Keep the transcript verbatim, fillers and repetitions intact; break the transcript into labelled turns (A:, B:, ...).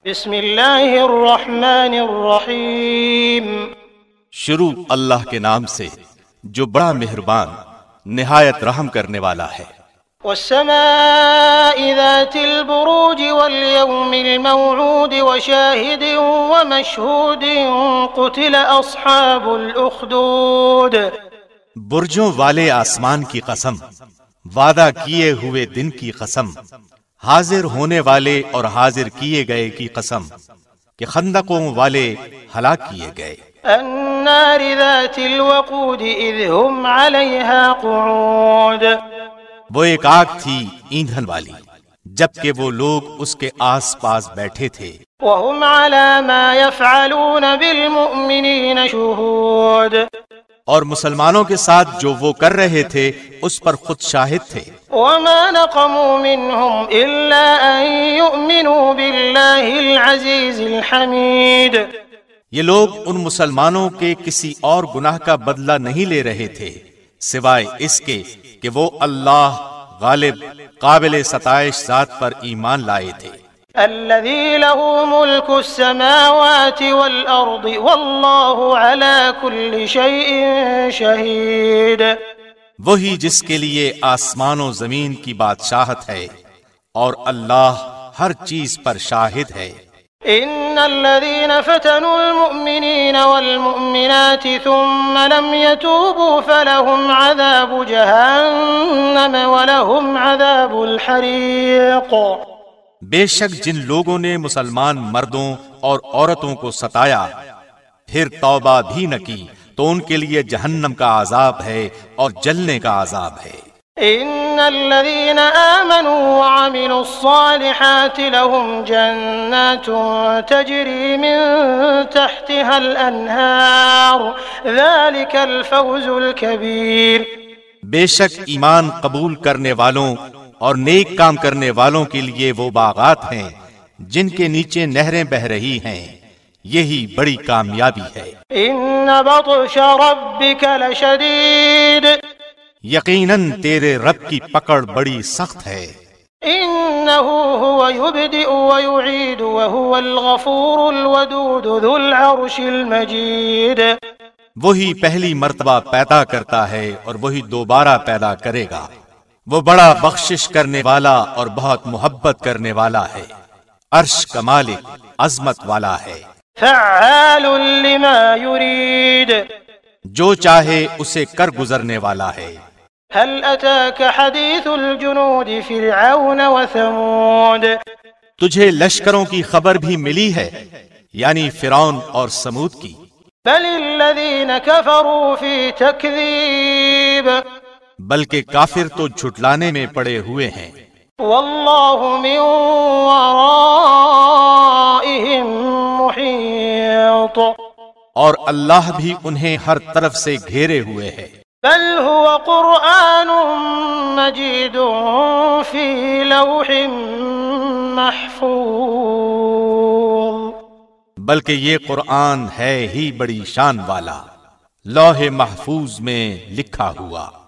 A: بسم اللہ الرحمن الرحیم۔
B: شروع اللہ کے نام سے جو بڑا مہربان نہایت رحم کرنے والا ہے۔
A: والسماء ذات البروج واليوم الموعود وشاهد ومشهود قتل اصحاب الاخدود۔
B: برجوں والے آسمان کی قسم، وعدہ کیے ہوئے دن کی قسم، حاضر ہونے والے اور حاضر کیے گئے کی قسم کہ خندقوں والے ہلاک کیے گئے۔
A: النار ذات الوقود اذ هم عليها قعود۔
B: وہ ایک آگ تھی ایندھن والی جبکہ وہ لوگ اس کے آس پاس بیٹھے تھے۔
A: وهم على ما يفعلون بالمؤمنين شهود۔
B: اور مسلمانوں کے ساتھ جو وہ کر رہے تھے اس پر خود شاہد تھے۔
A: وما نقموا منهم إلا أن يؤمنوا بالله العزيز الحميد۔
B: یہ لوگ ان مسلمانوں کے کسی اور گناہ کا بدلہ نہیں لے رہے تھے سوائے اس کے کہ وہ اللہ غالب قابل ستائش ذات پر ایمان لائے تھے۔
A: الذي له ملك السماوات والأرض والله على كل شيء شهيد۔
B: وہی جس کے لیے آسمان و زمین کی بادشاہت ہے اور اللہ ہر چیز پر شاہد ہے۔
A: ان الذين فتنوا المؤمنين والمؤمنات ثم لم يتوبوا فلهم عذاب جهنم ولهم عذاب الحريق۔
B: بے شک جن لوگوں نے مسلمان مردوں اور عورتوں کو ستایا پھر توبہ بھی نہ کی تو ان کے لیے جہنم کا عذاب ہے اور جلنے کا عذاب ہے۔
A: ان الذين آمنوا وعملوا الصالحات لهم جنات تجري من تحتها الانهار ذلك الفوز الكبير۔
B: بے شک ایمان قبول کرنے والوں اور نیک کام کرنے والوں کے لیے وہ باغات ہیں جن کے نیچے نہریں بہ رہی ہیں، یہی بڑی کامیابی ہے۔
A: ان بطش ربك لشدید۔
B: یقیناً تیرے رب کی پکڑ بڑی سخت ہے۔
A: انه هو يبدئ ويعيد وهو الغفور الودود ذو العرش المجيد۔
B: وہی پہلی مرتبہ پیدا کرتا ہے اور وہی دوبارہ پیدا کرے گا، وہ بڑا بخشش کرنے والا اور بہت محبت کرنے والا ہے، عرش کا مالک عظمت والا ہے۔
A: فعال لما يريد۔
B: جو چاہے اسے کر گزرنے والا ہے۔
A: هل أتاك حديث الجنود فرعون وثمود۔
B: تجھے لشکروں کی خبر بھی ملی ہے یعنی فرعون اور سمود کی۔
A: بل الذين كفروا في تكذيب۔
B: بلکہ کافر تو جھٹلانے میں پڑے ہوئے ہیں۔
A: والله من ورائهم محيط۔
B: اور اللہ بھی انہیں ہر طرف سے گھیرے ہوئے ہے۔
A: بل هو قرآن مجید في لوح محفوظ۔
B: بلکہ یہ قرآن ہے ہی بڑی شان والا، لوح محفوظ میں لکھا ہوا۔